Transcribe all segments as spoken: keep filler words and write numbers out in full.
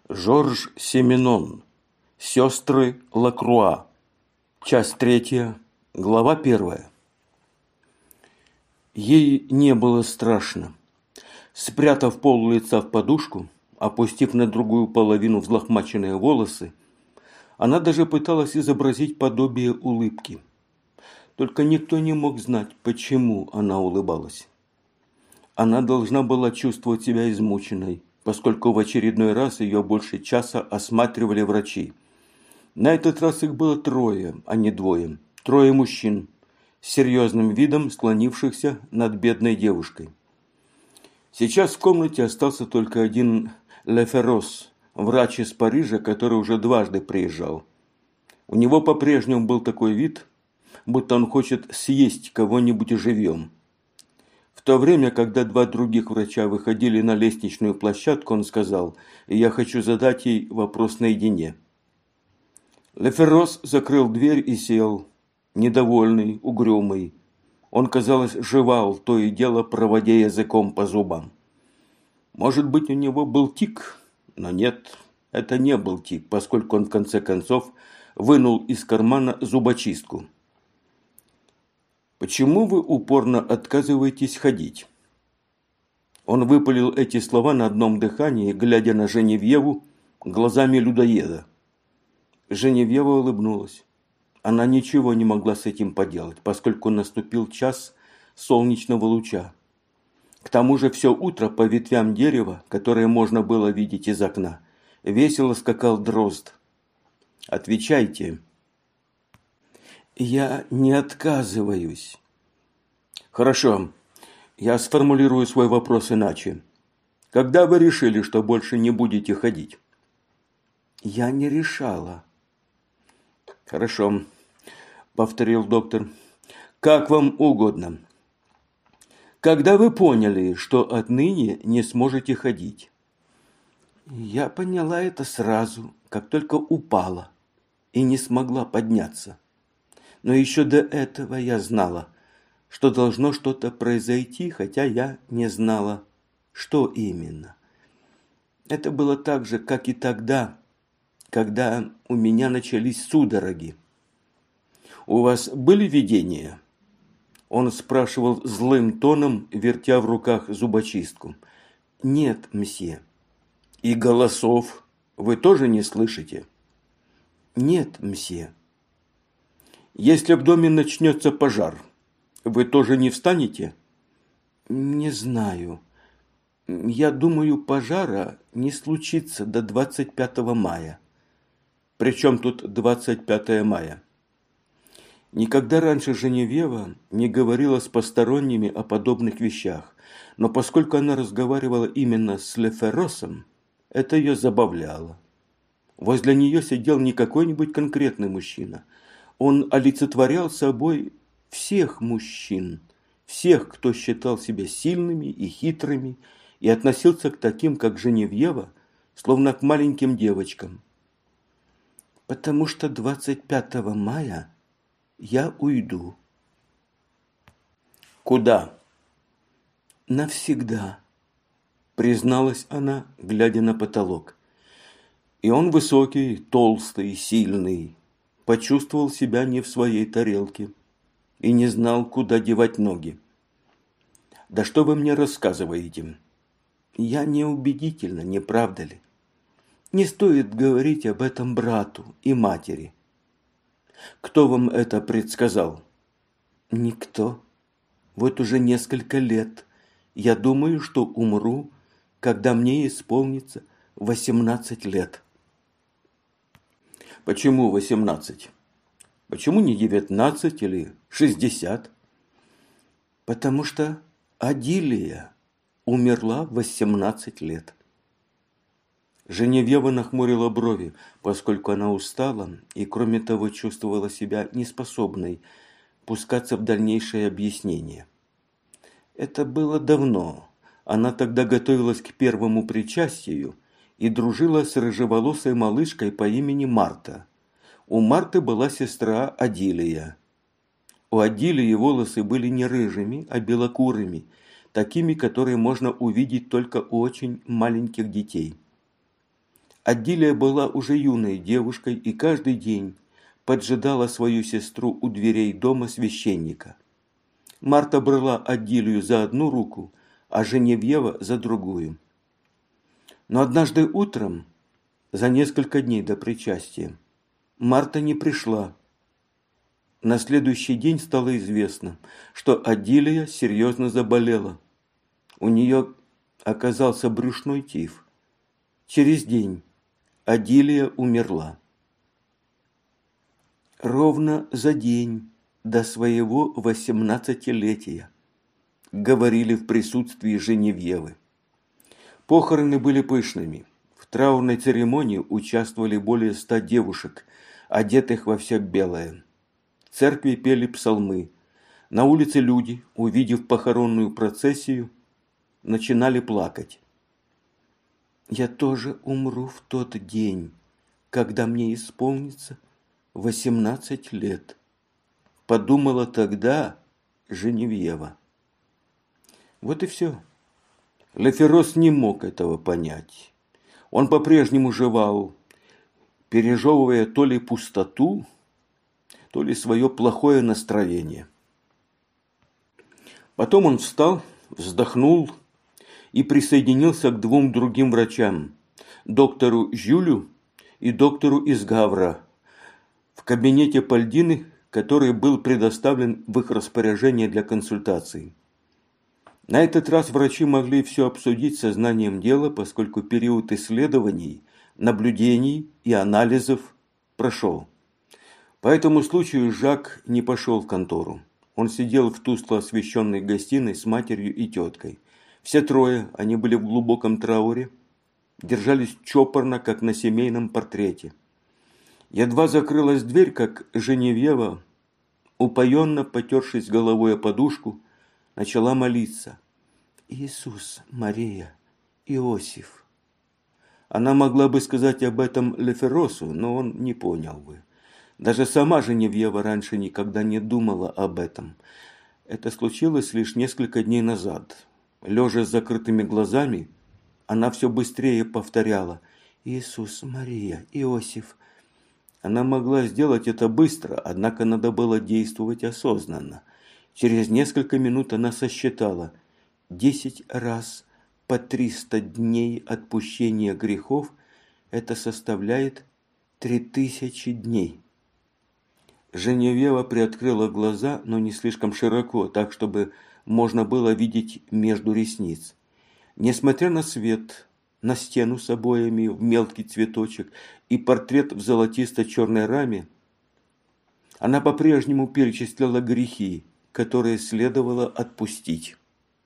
Жорж Сименон. Сестры Лакруа. Часть третья. Глава первая. Ей не было страшно. Спрятав пол лица в подушку, опустив на другую половину взлохмаченные волосы, она даже пыталась изобразить подобие улыбки. Только никто не мог знать, почему она улыбалась. Она должна была чувствовать себя измученной, поскольку в очередной раз ее больше часа осматривали врачи. На этот раз их было трое, а не двое. Трое мужчин, с серьезным видом склонившихся над бедной девушкой. Сейчас в комнате остался только один Леферос, врач из Парижа, который уже дважды приезжал. У него по-прежнему был такой вид, будто он хочет съесть кого-нибудь живьем. В то время, когда два других врача выходили на лестничную площадку, он сказал: «Я хочу задать ей вопрос наедине». Леферос закрыл дверь и сел, недовольный, угрюмый. Он, казалось, жевал, то и дело проводя языком по зубам. Может быть, у него был тик, но нет, это не был тик, поскольку он в конце концов вынул из кармана зубочистку. «Почему вы упорно отказываетесь ходить?» Он выпалил эти слова на одном дыхании, глядя на Женевьеву глазами людоеда. Женевьева улыбнулась. Она ничего не могла с этим поделать, поскольку наступил час солнечного луча. К тому же все утро по ветвям дерева, которое можно было видеть из окна, весело скакал дрозд. «Отвечайте». «Я не отказываюсь». «Хорошо, я сформулирую свой вопрос иначе. Когда вы решили, что больше не будете ходить?» «Я не решала». «Хорошо», – повторил доктор. «Как вам угодно. Когда вы поняли, что отныне не сможете ходить?» «Я поняла это сразу, как только упала и не смогла подняться. Но еще до этого я знала, что должно что-то произойти, хотя я не знала, что именно. Это было так же, как и тогда, когда у меня начались судороги». «У вас были видения?» Он спрашивал злым тоном, вертя в руках зубочистку. «Нет, мсье». «И голосов вы тоже не слышите?» «Нет, мсье». «Если в доме начнется пожар, вы тоже не встанете?» «Не знаю. Я думаю, пожара не случится до двадцать пятого мая». «При чем тут двадцать пятое мая?» Никогда раньше Женевьева не говорила с посторонними о подобных вещах, но поскольку она разговаривала именно с Леферосом, это ее забавляло. Возле нее сидел не какой-нибудь конкретный мужчина. Он олицетворял собой всех мужчин, всех, кто считал себя сильными и хитрыми и относился к таким, как Женевьева, словно к маленьким девочкам. «Потому что двадцать пятого мая я уйду». «Куда?» «Навсегда», призналась она, глядя на потолок. И он высокий, толстый, сильный, почувствовал себя не в своей тарелке и не знал, куда девать ноги. «Да что вы мне рассказываете?» «Я неубедительна, не правда ли? Не стоит говорить об этом брату и матери». «Кто вам это предсказал?» «Никто. Вот уже несколько лет я думаю, что умру, когда мне исполнится восемнадцать лет». «Почему восемнадцать? Почему не девятнадцать или шестьдесят?» «Потому что Адилия умерла в восемнадцать лет». Женевьева нахмурила брови, поскольку она устала и, кроме того, чувствовала себя неспособной пускаться в дальнейшее объяснение. Это было давно. Она тогда готовилась к первому причастию и дружила с рыжеволосой малышкой по имени Марта. У Марты была сестра Адилия. У Адилии волосы были не рыжими, а белокурыми, такими, которые можно увидеть только у очень маленьких детей. Адилия была уже юной девушкой и каждый день поджидала свою сестру у дверей дома священника. Марта брала Адилию за одну руку, а Женевьева за другую. Но однажды утром, за несколько дней до причастия, Марта не пришла. На следующий день стало известно, что Адилия серьезно заболела. У нее оказался брюшной тиф. Через день Адилия умерла. Ровно за день до своего восемнадцатилетия, говорили в присутствии Женевьевы. Похороны были пышными. В траурной церемонии участвовали более ста девушек, одетых во все белое. В церкви пели псалмы. На улице люди, увидев похоронную процессию, начинали плакать. «Я тоже умру в тот день, когда мне исполнится восемнадцать лет», подумала тогда Женевьева. Вот и все. Леферос не мог этого понять. Он по-прежнему жевал, пережевывая то ли пустоту, то ли свое плохое настроение. Потом он встал, вздохнул и присоединился к двум другим врачам, доктору Жюлю и доктору из Гавра, в кабинете Пальдины, который был предоставлен в их распоряжение для консультаций. На этот раз врачи могли все обсудить сознанием дела, поскольку период исследований, наблюдений и анализов прошел. По этому случаю Жак не пошел в контору. Он сидел в тускло освещенной гостиной с матерью и теткой. Все трое, они были в глубоком трауре, держались чопорно, как на семейном портрете. Едва закрылась дверь, как Женевьева, упоенно потершись головой о подушку, начала молиться. «Иисус, Мария, Иосиф». Она могла бы сказать об этом Леферосу, но он не понял бы. Даже сама Женевьева раньше никогда не думала об этом. Это случилось лишь несколько дней назад. Лежа с закрытыми глазами, она все быстрее повторяла «Иисус, Мария, Иосиф». Она могла сделать это быстро, однако надо было действовать осознанно. Через несколько минут она сосчитала десять раз по триста дней отпущения грехов, это составляет три тысячи дней. Женевьева приоткрыла глаза, но не слишком широко, так, чтобы можно было видеть между ресниц. Несмотря на свет, на стену с обоями в мелкий цветочек и портрет в золотисто-черной раме, она по-прежнему перечисляла грехи, которые следовало отпустить.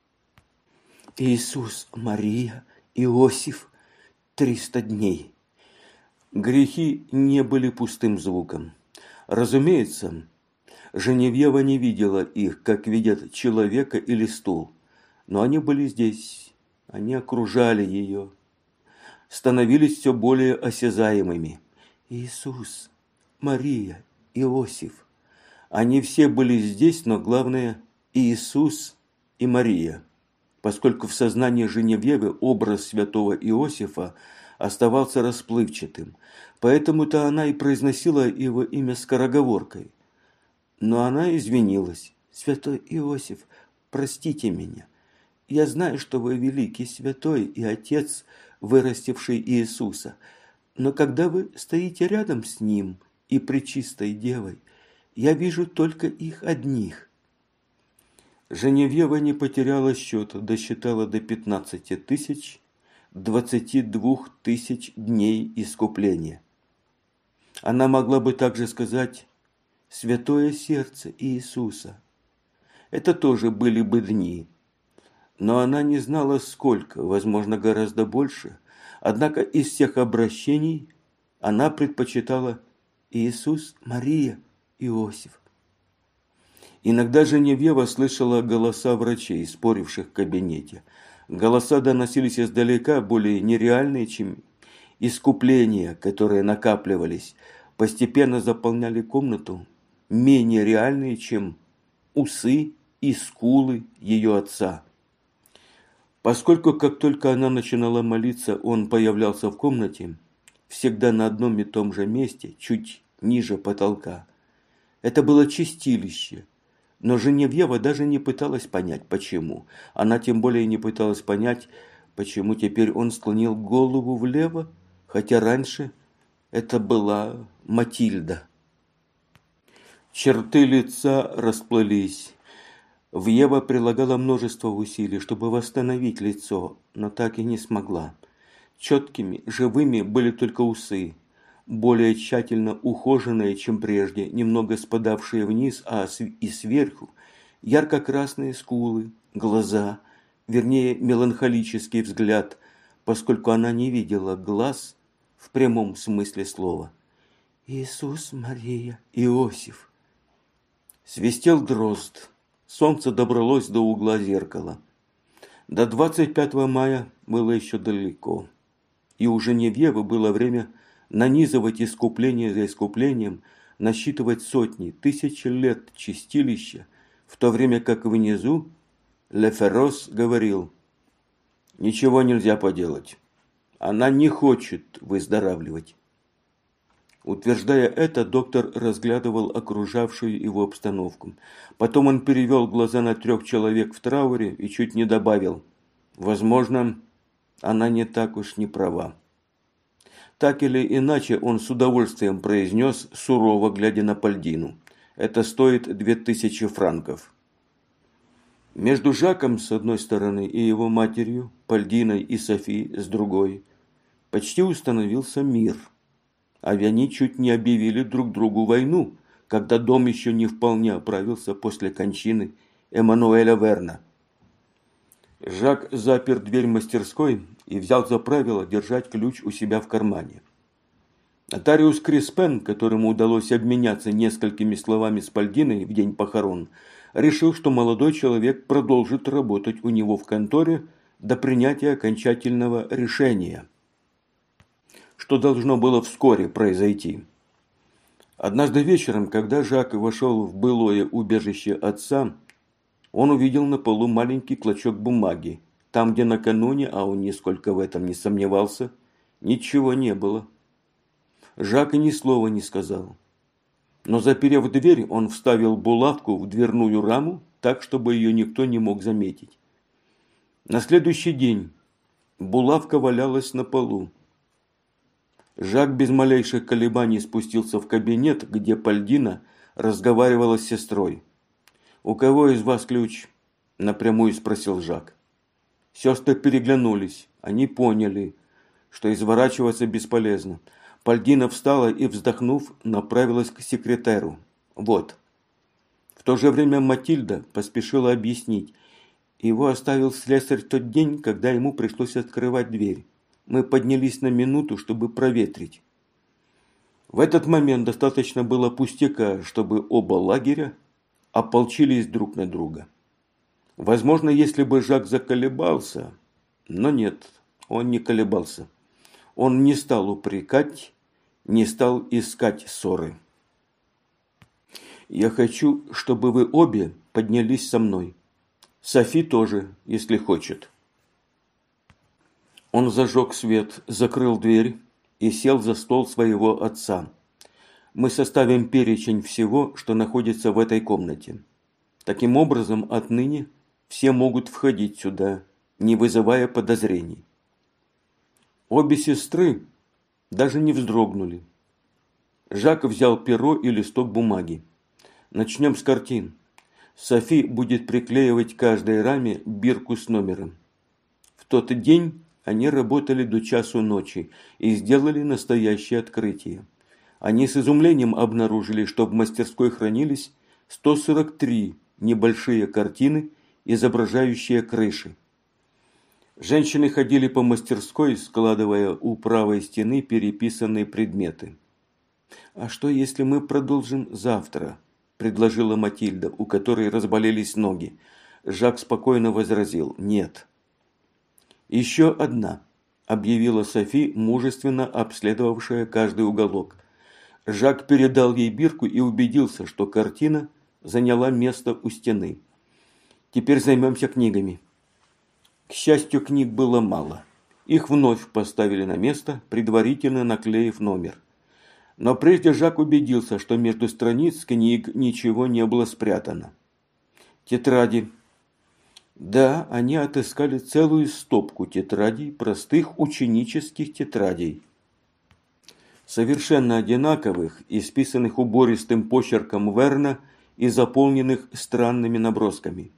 Иисус, Мария, Иосиф, триста дней. Грехи не были пустым звуком. Разумеется, Женевьева не видела их, как видят человека или стул, но они были здесь, они окружали ее, становились все более осязаемыми. Иисус, Мария, Иосиф. Они все были здесь, но главное Иисус и Мария, поскольку в сознании Женевьевы образ святого Иосифа оставался расплывчатым, поэтому-то она и произносила его имя скороговоркой. Но она извинилась. «Святой Иосиф, простите меня. Я знаю, что вы великий святой и отец, вырастивший Иисуса. Но когда вы стоите рядом с ним и пречистой девой, я вижу только их одних». Женевьева не потеряла счета, досчитала до пятнадцати тысяч, двадцати двух тысяч дней искупления. Она могла бы также сказать «Святое сердце Иисуса». Это тоже были бы дни. Но она не знала сколько, возможно, гораздо больше. Однако из всех обращений она предпочитала Иисус, Мария, Иосиф. Иногда Женевьева слышала голоса врачей, споривших в кабинете. Голоса доносились издалека, более нереальные, чем искупления, которые накапливались, постепенно заполняли комнату, менее реальные, чем усы и скулы ее отца. Поскольку как только она начинала молиться, он появлялся в комнате, всегда на одном и том же месте, чуть ниже потолка. Это было чистилище, но Женевьева даже не пыталась понять, почему. Она тем более не пыталась понять, почему теперь он склонил голову влево, хотя раньше это была Матильда. Черты лица расплылись. Вьева прилагала множество усилий, чтобы восстановить лицо, но так и не смогла. Четкими, живыми были только усы, более тщательно ухоженные, чем прежде, немного спадавшие вниз, а и сверху ярко-красные скулы, глаза, вернее меланхолический взгляд, поскольку она не видела глаз в прямом смысле слова. Иисус, Мария, Иосиф. Свистел дрозд. Солнце добралось до угла зеркала. До двадцать пятого мая было еще далеко. И у Женевьевы было время нанизывать искупление за искуплением, насчитывать сотни, тысячи лет чистилища, в то время как внизу Леферос говорил: «Ничего нельзя поделать. Она не хочет выздоравливать». Утверждая это, доктор разглядывал окружавшую его обстановку. Потом он перевел глаза на трех человек в трауре и чуть не добавил: «Возможно, она не так уж не права». Так или иначе, он с удовольствием произнес, сурово глядя на Пальдину: «Это стоит две тысячи франков». Между Жаком с одной стороны и его матерью, Пальдиной и Софи с другой, почти установился мир. А они чуть не объявили друг другу войну, когда дом еще не вполне оправился после кончины Эммануэля Верна. Жак запер дверь мастерской и взял за правило держать ключ у себя в кармане. Нотариус Криспен, которому удалось обменяться несколькими словами с Пальдиной в день похорон, решил, что молодой человек продолжит работать у него в конторе до принятия окончательного решения, что должно было вскоре произойти. Однажды вечером, когда Жак вошел в былое убежище отца, он увидел на полу маленький клочок бумаги. Там, где накануне, а он нисколько в этом не сомневался, ничего не было. Жак и ни слова не сказал. Но, заперев дверь, он вставил булавку в дверную раму так, чтобы ее никто не мог заметить. На следующий день булавка валялась на полу. Жак без малейших колебаний спустился в кабинет, где Пальдина разговаривала с сестрой. «У кого из вас ключ?» – напрямую спросил Жак. Сестры переглянулись. Они поняли, что изворачиваться бесполезно. Пальдина встала и, вздохнув, направилась к секретарю. «Вот». В то же время Матильда поспешила объяснить. Его оставил слесарь в тот день, когда ему пришлось открывать дверь. Мы поднялись на минуту, чтобы проветрить. В этот момент достаточно было пустяка, чтобы оба лагеря ополчились друг на друга. Возможно, если бы Жак заколебался, но нет, он не колебался. Он не стал упрекать, не стал искать ссоры. «Я хочу, чтобы вы обе поднялись со мной. Софи тоже, если хочет». Он зажег свет, закрыл дверь и сел за стол своего отца. «Мы составим перечень всего, что находится в этой комнате. Таким образом, отныне все могут входить сюда, не вызывая подозрений». Обе сестры даже не вздрогнули. Жак взял перо и листок бумаги. «Начнем с картин. Софи будет приклеивать к каждой раме бирку с номером». В тот день они работали до часу ночи и сделали настоящее открытие. Они с изумлением обнаружили, что в мастерской хранились сто сорок три небольшие картины, изображающие крыши. Женщины ходили по мастерской, складывая у правой стены переписанные предметы. «А что, если мы продолжим завтра?» – предложила Матильда, у которой разболелись ноги. Жак спокойно возразил: «Нет». «Еще одна», – объявила Софи, мужественно обследовавшая каждый уголок. Жак передал ей бирку и убедился, что картина заняла место у стены. «Теперь займемся книгами». К счастью, книг было мало. Их вновь поставили на место, предварительно наклеив номер. Но прежде Жак убедился, что между страниц книг ничего не было спрятано. Тетради. Да, они отыскали целую стопку тетрадей, простых ученических тетрадей. Совершенно одинаковых, исписанных убористым почерком Верна и заполненных странными набросками.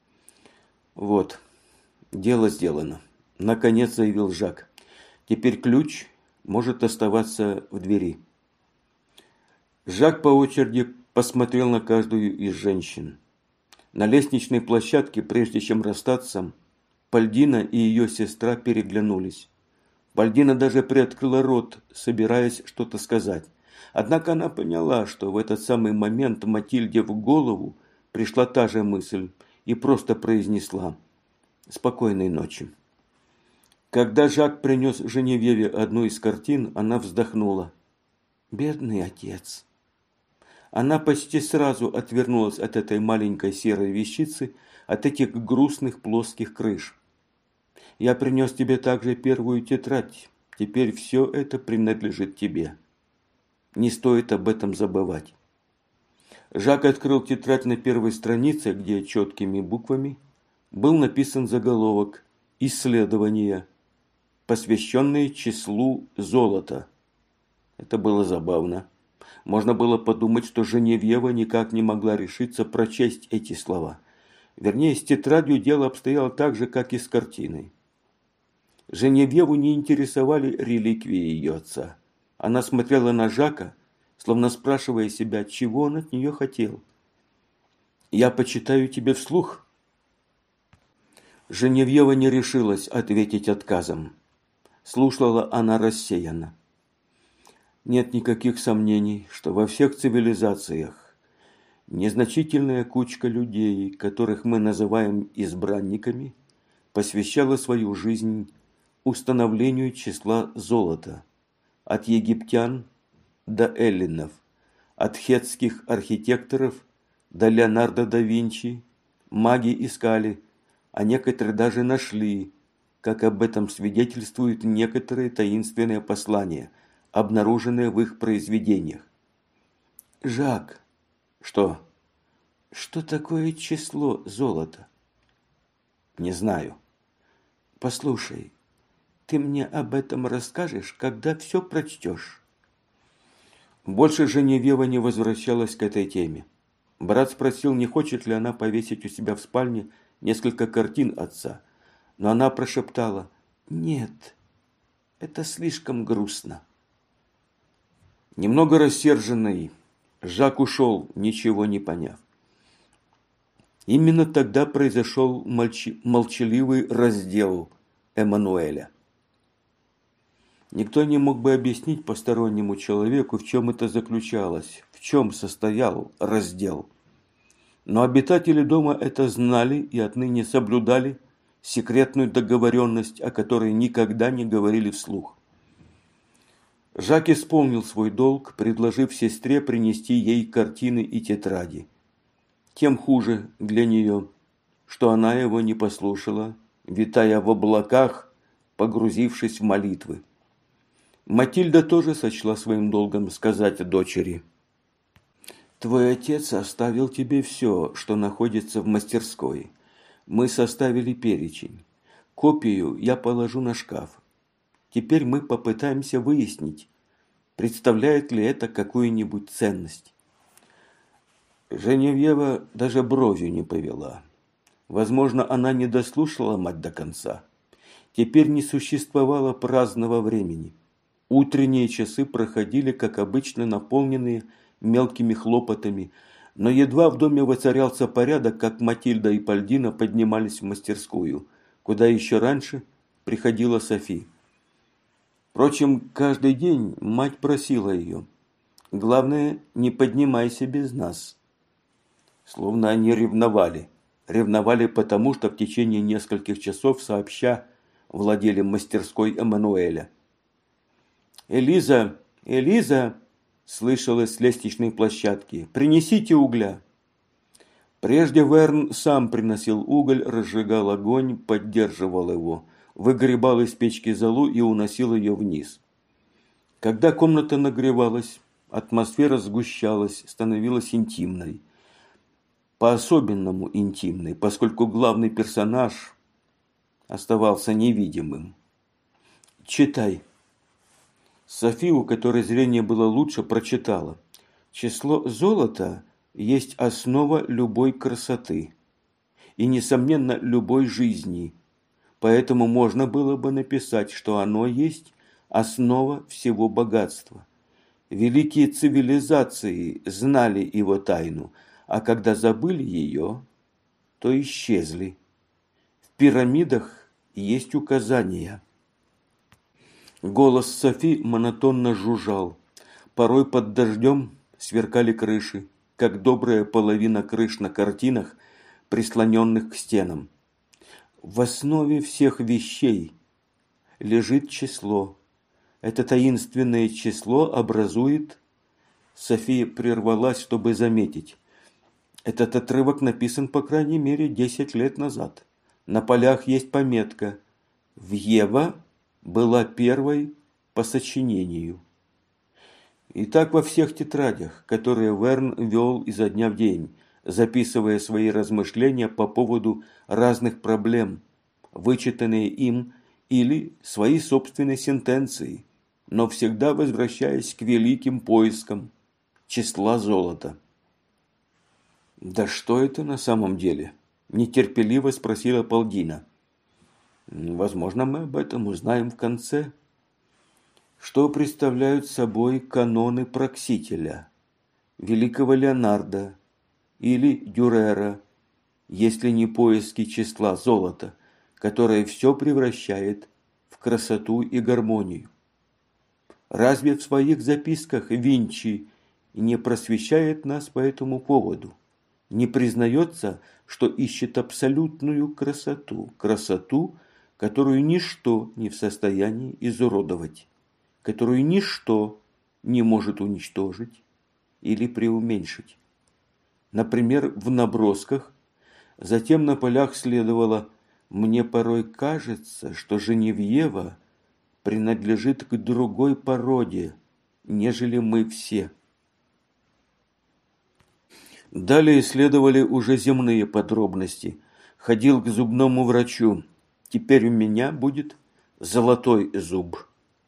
Вот, дело сделано. Наконец заявил Жак. Теперь ключ может оставаться в двери. Жак по очереди посмотрел на каждую из женщин. На лестничной площадке, прежде чем расстаться, Пальдина и ее сестра переглянулись. Пальдина даже приоткрыла рот, собираясь что-то сказать. Однако она поняла, что в этот самый момент Матильде в голову пришла та же мысль и просто произнесла «Спокойной ночи». Когда Жак принес Женевьеве одну из картин, она вздохнула. «Бедный отец». Она почти сразу отвернулась от этой маленькой серой вещицы, от этих грустных плоских крыш. «Я принес тебе также первую тетрадь. Теперь все это принадлежит тебе. Не стоит об этом забывать». Жак открыл тетрадь на первой странице, где четкими буквами был написан заголовок «Исследования, посвященные числу золота». Это было забавно. Можно было подумать, что Женевьева никак не могла решиться прочесть эти слова. Вернее, с тетрадью дело обстояло так же, как и с картиной. Женевьеву не интересовали реликвии ее отца. Она смотрела на Жака, словно спрашивая себя, чего он от нее хотел. «Я почитаю тебе вслух». Женевьева не решилась ответить отказом. Слушала она рассеянно. Нет никаких сомнений, что во всех цивилизациях незначительная кучка людей, которых мы называем избранниками, посвящала свою жизнь установлению числа золота. От египтян до эллинов, от хеттских архитекторов до Леонардо да Винчи, маги искали, а некоторые даже нашли, как об этом свидетельствуют некоторые таинственные послания, обнаруженные в их произведениях. Жак, что? Что такое число золота? Не знаю. Послушай, ты мне об этом расскажешь, когда все прочтешь. Больше Женевьева не возвращалась к этой теме. Брат спросил, не хочет ли она повесить у себя в спальне несколько картин отца, но она прошептала: «Нет, это слишком грустно». Немного рассерженный, Жак ушел, ничего не поняв. Именно тогда произошел молчи- молчаливый раздел Эммануэля. Никто не мог бы объяснить постороннему человеку, в чем это заключалось, в чем состоял раздел. Но обитатели дома это знали и отныне соблюдали секретную договоренность, о которой никогда не говорили вслух. Жак исполнил свой долг, предложив сестре принести ей картины и тетради. Тем хуже для нее, что она его не послушала, витая в облаках, погрузившись в молитвы. Матильда тоже сочла своим долгом сказать дочери: «Твой отец оставил тебе все, что находится в мастерской. Мы составили перечень. Копию я положу на шкаф. Теперь мы попытаемся выяснить, представляет ли это какую-нибудь ценность». Женевьева даже бровью не повела. Возможно, она не дослушала мать до конца. Теперь не существовало праздного времени. Утренние часы проходили, как обычно, наполненные мелкими хлопотами, но едва в доме воцарялся порядок, как Матильда и Пальдина поднимались в мастерскую, куда еще раньше приходила Софи. Впрочем, каждый день мать просила ее: «Главное, не поднимайся без нас». Словно они ревновали. Ревновали потому, что в течение нескольких часов сообща владели мастерской Эммануэля. «Элиза! Элиза!» – слышалось с лестничной площадки. «Принесите угля!» Прежде Верн сам приносил уголь, разжигал огонь, поддерживал его. выгребал из печки золу и уносил ее вниз. Когда комната нагревалась, атмосфера сгущалась, становилась интимной. По-особенному интимной, поскольку главный персонаж оставался невидимым. «Читай». Софи, у которой зрение было лучше, прочитала. «Число золота есть основа любой красоты и, несомненно, любой жизни. Поэтому можно было бы написать, что оно есть основа всего богатства. Великие цивилизации знали его тайну, а когда забыли ее, то исчезли. В пирамидах есть указания». Голос Софи монотонно жужжал. Порой под дождем сверкали крыши, как добрая половина крыш на картинах, прислоненных к стенам. В основе всех вещей лежит число. Это таинственное число образует... София прервалась, чтобы заметить. Этот отрывок написан, по крайней мере, десять лет назад. На полях есть пометка «Вьева была первой по сочинению». И так во всех тетрадях, которые Верн вел изо дня в день, записывая свои размышления по поводу разных проблем, вычитанные им, или свои собственные сентенции, но всегда возвращаясь к великим поискам числа золота. «Да что это на самом деле?» – нетерпеливо спросила Полдина. «Возможно, мы об этом узнаем в конце». Что представляют собой каноны Проксителя, великого Леонардо или Дюрера, если не поиски числа золота, которое все превращает в красоту и гармонию? Разве в своих записках Винчи не просвещает нас по этому поводу? Не признается, что ищет абсолютную красоту, красоту, которую ничто не в состоянии изуродовать, которую ничто не может уничтожить или преуменьшить. Например, в набросках, затем на полях следовало: «Мне порой кажется, что Женевьева принадлежит к другой породе, нежели мы все». Далее следовали уже земные подробности. Ходил к зубному врачу. Теперь у меня будет золотой зуб.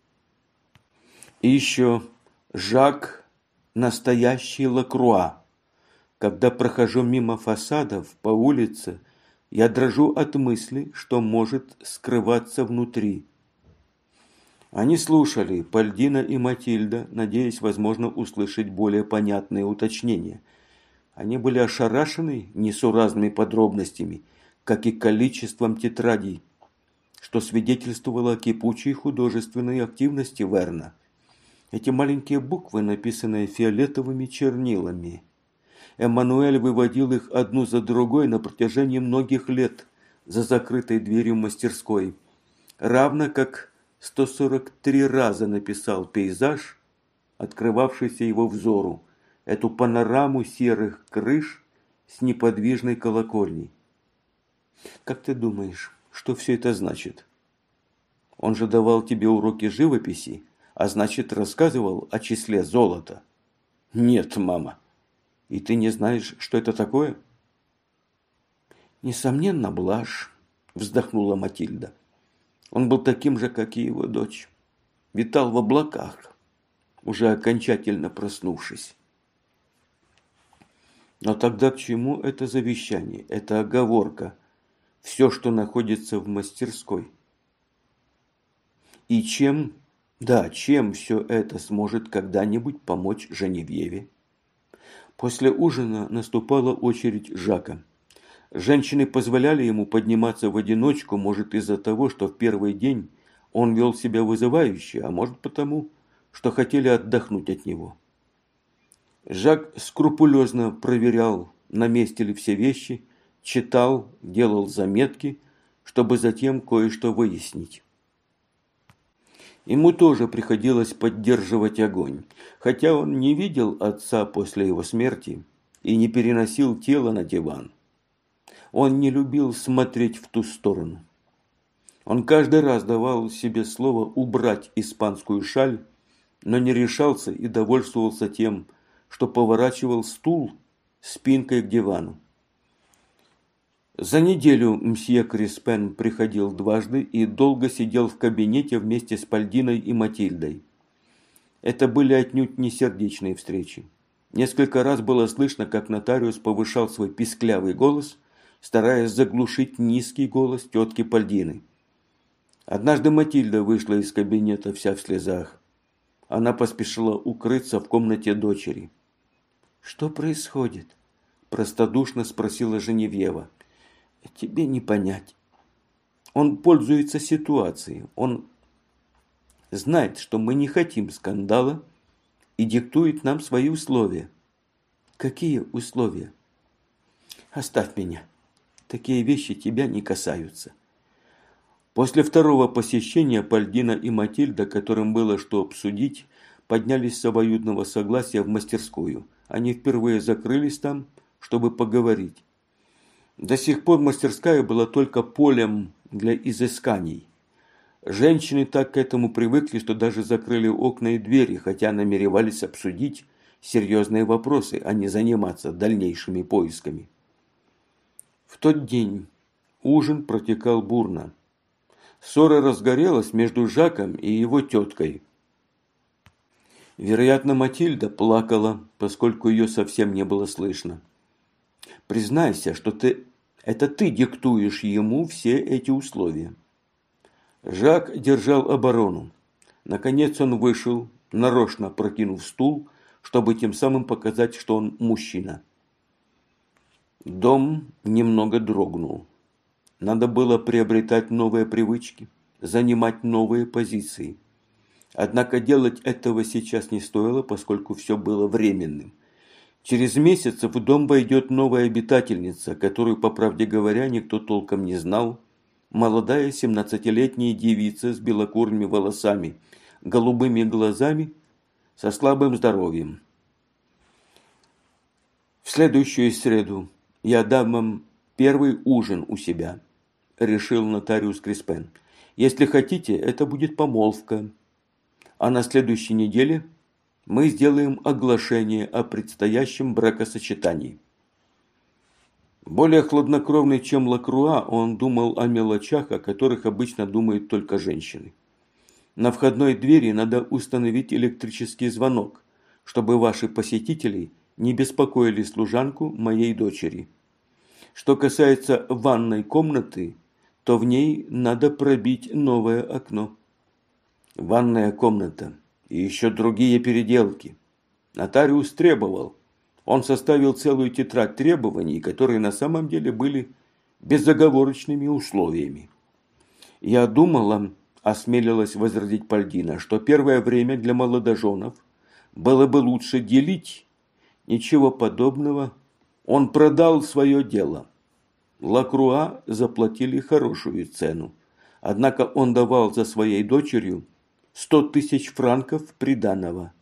И еще Жак – настоящий Лакруа. Когда прохожу мимо фасадов по улице, я дрожу от мысли, что может скрываться внутри. Они слушали, Пальдина и Матильда, надеясь, возможно, услышать более понятные уточнения. Они были ошарашены несуразными подробностями, как и количеством тетрадей, что свидетельствовало о кипучей художественной активности Верна. Эти маленькие буквы, написанные фиолетовыми чернилами. Эммануэль выводил их одну за другой на протяжении многих лет за закрытой дверью мастерской, равно как сто сорок три раза написал пейзаж, открывавшийся его взору, эту панораму серых крыш с неподвижной колокольней. Как ты думаешь, что все это значит? Он же давал тебе уроки живописи, а значит, рассказывал о числе золота. Нет, мама. И ты не знаешь, что это такое? Несомненно, блажь, вздохнула Матильда. Он был таким же, как и его дочь. Витал в облаках, уже окончательно проснувшись. Но тогда к чему это завещание, эта оговорка, все, что находится в мастерской? И чем, да, чем все это сможет когда-нибудь помочь Женевьеве? После ужина наступала очередь Жака. Женщины позволяли ему подниматься в одиночку, может, из-за того, что в первый день он вел себя вызывающе, а может, потому, что хотели отдохнуть от него. Жак скрупулезно проверял, на месте ли все вещи, читал, делал заметки, чтобы затем кое-что выяснить. Ему тоже приходилось поддерживать огонь, хотя он не видел отца после его смерти и не переносил тело на диван. Он не любил смотреть в ту сторону. Он каждый раз давал себе слово убрать испанскую шаль, но не решался и довольствовался тем, что поворачивал стул спинкой к дивану. За неделю мсье Криспен приходил дважды и долго сидел в кабинете вместе с Пальдиной и Матильдой. Это были отнюдь не сердечные встречи. Несколько раз было слышно, как нотариус повышал свой писклявый голос, стараясь заглушить низкий голос тетки Пальдины. Однажды Матильда вышла из кабинета вся в слезах. Она поспешила укрыться в комнате дочери. «Что происходит?» – простодушно спросила Женевьева. «Тебе не понять. Он пользуется ситуацией. Он знает, что мы не хотим скандала и диктует нам свои условия». «Какие условия?» «Оставь меня. Такие вещи тебя не касаются». После второго посещения Пальдина и Матильда, которым было что обсудить, поднялись с обоюдного согласия в мастерскую. Они впервые закрылись там, чтобы поговорить. До сих пор мастерская была только полем для изысканий. Женщины так к этому привыкли, что даже закрыли окна и двери, хотя намеревались обсудить серьезные вопросы, а не заниматься дальнейшими поисками. В тот день ужин протекал бурно. Ссора разгорелась между Жаком и его теткой. Вероятно, Матильда плакала, поскольку ее совсем не было слышно. «Признайся, что ты, это ты диктуешь ему все эти условия». Жак держал оборону. Наконец он вышел, нарочно прокинув стул, чтобы тем самым показать, что он мужчина. Дом немного дрогнул. Надо было приобретать новые привычки, занимать новые позиции. Однако делать этого сейчас не стоило, поскольку все было временным. Через месяц в дом войдет новая обитательница, которую, по правде говоря, никто толком не знал. Молодая семнадцатилетняя девица с белокурыми волосами, голубыми глазами, со слабым здоровьем. В следующую среду я дам вам первый ужин у себя, решил нотариус Криспен. Если хотите, это будет помолвка. А на следующей неделе мы сделаем оглашение о предстоящем бракосочетании. Более хладнокровный, чем Лакруа, он думал о мелочах, о которых обычно думают только женщины. На входной двери надо установить электрический звонок, чтобы ваши посетители не беспокоили служанку моей дочери. Что касается ванной комнаты, то в ней надо пробить новое окно. Ванная комната и еще другие переделки. Нотариус требовал. Он составил целую тетрадь требований, которые на самом деле были безоговорочными условиями. Я думала, осмелилась возразить Пальдина, что первое время для молодоженов было бы лучше делить. Ничего подобного. Он продал свое дело. Лакруа заплатили хорошую цену. Однако он давал за своей дочерью сто тысяч франков приданого.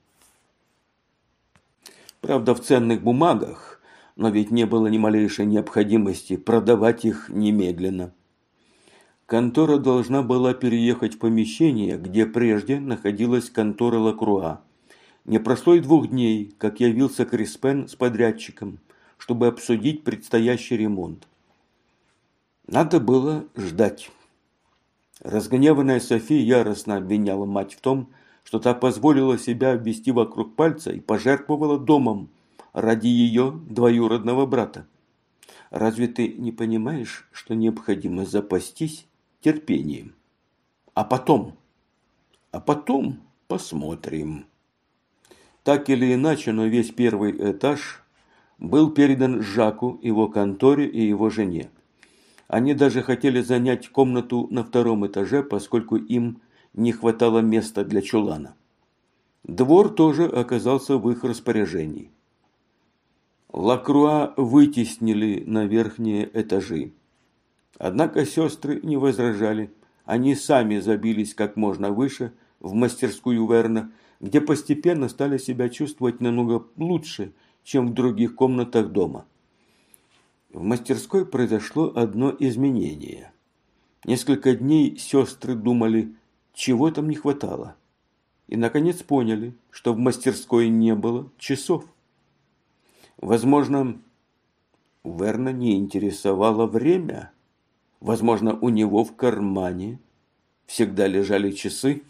Правда, в ценных бумагах, но ведь не было ни малейшей необходимости продавать их немедленно. Контора должна была переехать в помещение, где прежде находилась контора Лакруа. Не прошло и двух дней, как явился Криспен с подрядчиком, чтобы обсудить предстоящий ремонт. Надо было ждать. Разгневанная Софи яростно обвиняла мать в том, что та позволила себя обвести вокруг пальца и пожертвовала домом ради ее двоюродного брата. Разве ты не понимаешь, что необходимо запастись терпением? А потом, а потом посмотрим. Так или иначе, но весь первый этаж был передан Жаку, его конторе и его жене. Они даже хотели занять комнату на втором этаже, поскольку им не хватало места для чулана. Двор тоже оказался в их распоряжении. Лакруа вытеснили на верхние этажи. Однако сестры не возражали. Они сами забились как можно выше в мастерскую Верна, где постепенно стали себя чувствовать намного лучше, чем в других комнатах дома. В мастерской произошло одно изменение. Несколько дней сестры думали, чего там не хватало. И, наконец, поняли, что в мастерской не было часов. Возможно, Верна не интересовало время. Возможно, у него в кармане всегда лежали часы.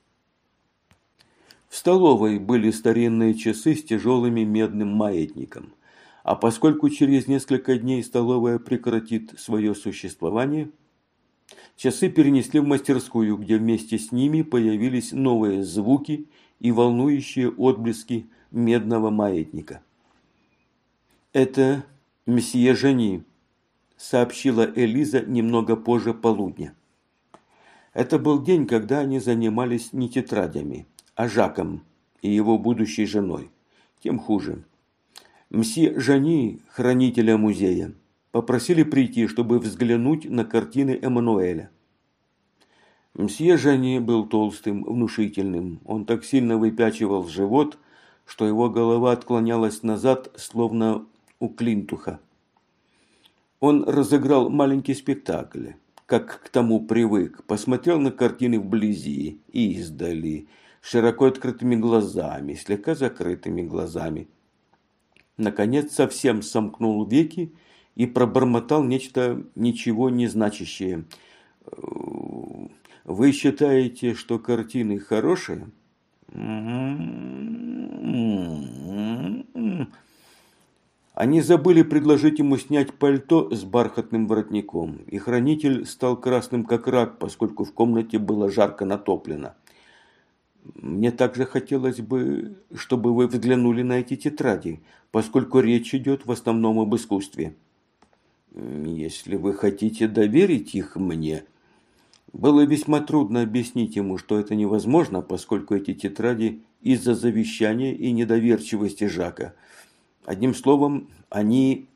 В столовой были старинные часы с тяжелыми медным маятником. А поскольку через несколько дней столовая прекратит свое существование, часы перенесли в мастерскую, где вместе с ними появились новые звуки и волнующие отблески медного маятника. «Это месье Жени», – сообщила Элиза немного позже полудня. Это был день, когда они занимались не тетрадями, а Жаком и его будущей женой. Тем хуже. Мсье Жени, хранителя музея, попросили прийти, чтобы взглянуть на картины Эммануэля. Мсье Жени был толстым, внушительным. Он так сильно выпячивал живот, что его голова отклонялась назад, словно у Клинтуха. Он разыграл маленький спектакль, как к тому привык, посмотрел на картины вблизи и издали, широко открытыми глазами, слегка закрытыми глазами. Наконец совсем сомкнул веки и пробормотал нечто ничего не значащее. «Вы считаете, что картины хорошие?» Они забыли предложить ему снять пальто с бархатным воротником, и хранитель стал красным как рак, поскольку в комнате было жарко натоплено. «Мне также хотелось бы, чтобы вы взглянули на эти тетради, поскольку речь идет в основном об искусстве». «Если вы хотите доверить их мне...» Было весьма трудно объяснить ему, что это невозможно, поскольку эти тетради из-за завещания и недоверчивости Жака. Одним словом, они...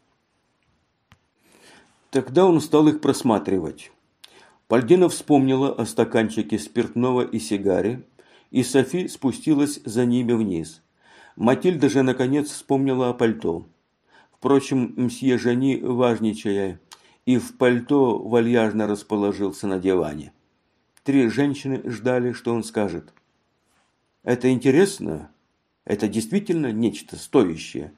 Тогда он стал их просматривать. Пальдина вспомнила о стаканчике спиртного и сигаре, и Софи спустилась за ними вниз. Матильда же, наконец, вспомнила о пальто. Впрочем, мсье Жени, важничая, и в пальто вальяжно расположился на диване. Три женщины ждали, что он скажет. «Это интересно? Это действительно нечто стоящее?»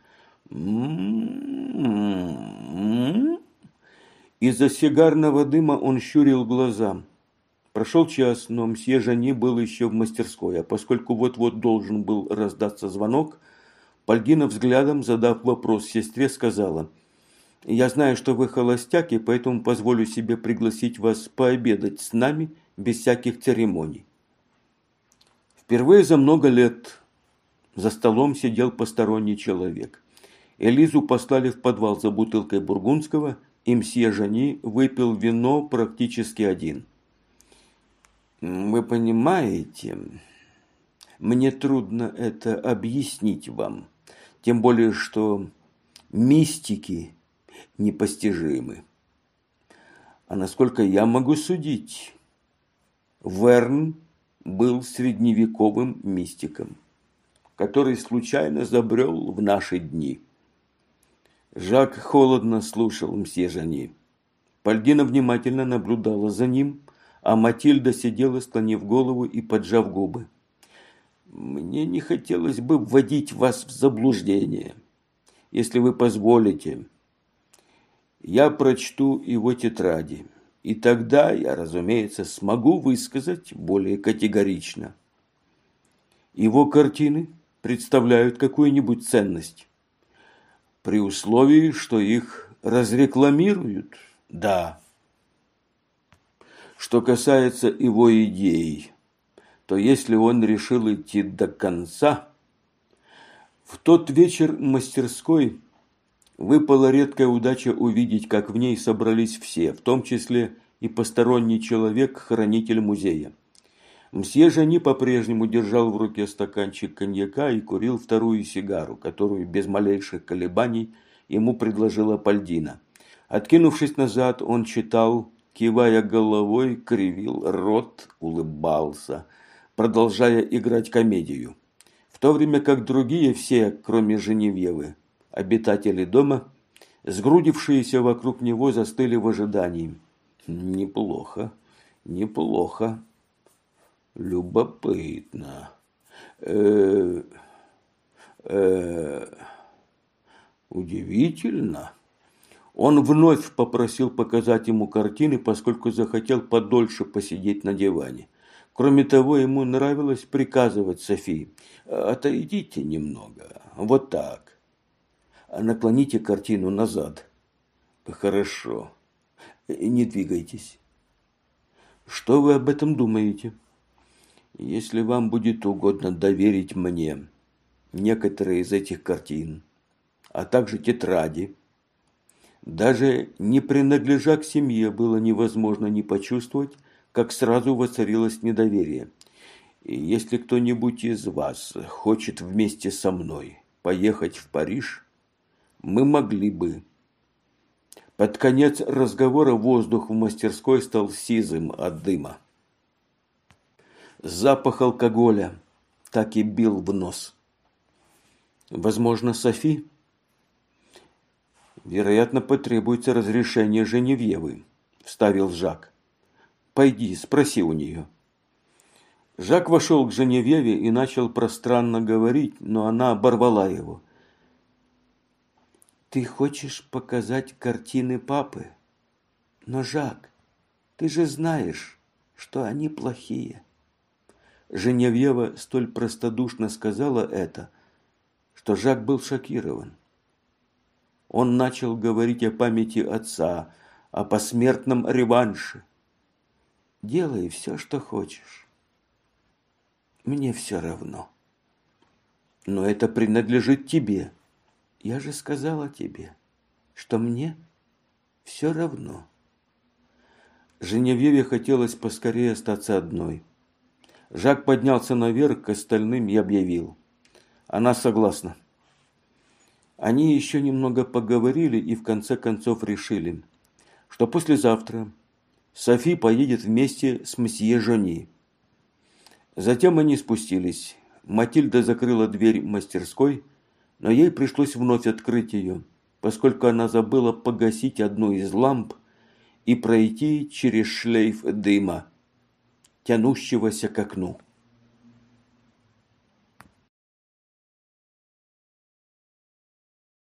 Из-за сигарного дыма он щурил глаза. Прошел час, но мсье Жени был еще в мастерской, а поскольку вот-вот должен был раздаться звонок, Пальдина взглядом, задав вопрос сестре, сказала: «Я знаю, что вы холостяк, и поэтому позволю себе пригласить вас пообедать с нами без всяких церемоний». Впервые за много лет за столом сидел посторонний человек. Элизу послали в подвал за бутылкой бургундского, и мсье Жени выпил вино практически один. «Вы понимаете, мне трудно это объяснить вам, тем более что мистики непостижимы. А насколько я могу судить, Верн был средневековым мистиком, который случайно забрел в наши дни». Жак холодно слушал мсье Жени. Пальдина внимательно наблюдала за ним, а Матильда сидела, склонив голову и поджав губы. «Мне не хотелось бы вводить вас в заблуждение. Если вы позволите, я прочту его тетради, и тогда я, разумеется, смогу высказать более категорично. Его картины представляют какую-нибудь ценность? При условии, что их разрекламируют, да. Что касается его идей, то если он решил идти до конца... В тот вечер в мастерской выпала редкая удача увидеть, как в ней собрались все, в том числе и посторонний человек, хранитель музея. Мсье Жени по-прежнему держал в руке стаканчик коньяка и курил вторую сигару, которую без малейших колебаний ему предложила Пальдина. Откинувшись назад, он читал, кивая головой, кривил рот, улыбался, продолжая играть комедию. В то время как другие все, кроме Женевьевы, обитатели дома, сгрудившиеся вокруг него, застыли в ожидании. Неплохо, неплохо. Любопытно. Э, э, удивительно. Он вновь попросил показать ему картины, поскольку захотел подольше посидеть на диване. Кроме того, ему нравилось приказывать Софии: «Отойдите немного, вот так. Наклоните картину назад. Хорошо. Не двигайтесь. Что вы об этом думаете? Если вам будет угодно доверить мне некоторые из этих картин, а также тетради». Даже не принадлежа к семье, было невозможно не почувствовать, как сразу воцарилось недоверие. И если кто-нибудь из вас хочет вместе со мной поехать в Париж, мы могли бы. Под конец разговора воздух в мастерской стал сизым от дыма. Запах алкоголя так и бил в нос. Возможно, Софи? Вероятно, потребуется разрешение Женевьевы, вставил Жак. Пойди, спроси у нее. Жак вошел к Женевьеве и начал пространно говорить, но она оборвала его. Ты хочешь показать картины папы? Но, Жак, ты же знаешь, что они плохие. Женевьева столь простодушно сказала это, что Жак был шокирован. Он начал говорить о памяти отца, о посмертном реванше. Делай все, что хочешь. Мне все равно. Но это принадлежит тебе. Я же сказала тебе, что мне все равно. Женевьеве хотелось поскорее остаться одной. Жак поднялся наверх к остальным и объявил. Она согласна. Они еще немного поговорили и в конце концов решили, что послезавтра Софи поедет вместе с мсье Жони. Затем они спустились. Матильда закрыла дверь мастерской, но ей пришлось вновь открыть ее, поскольку она забыла погасить одну из ламп и пройти через шлейф дыма, тянущегося к окну.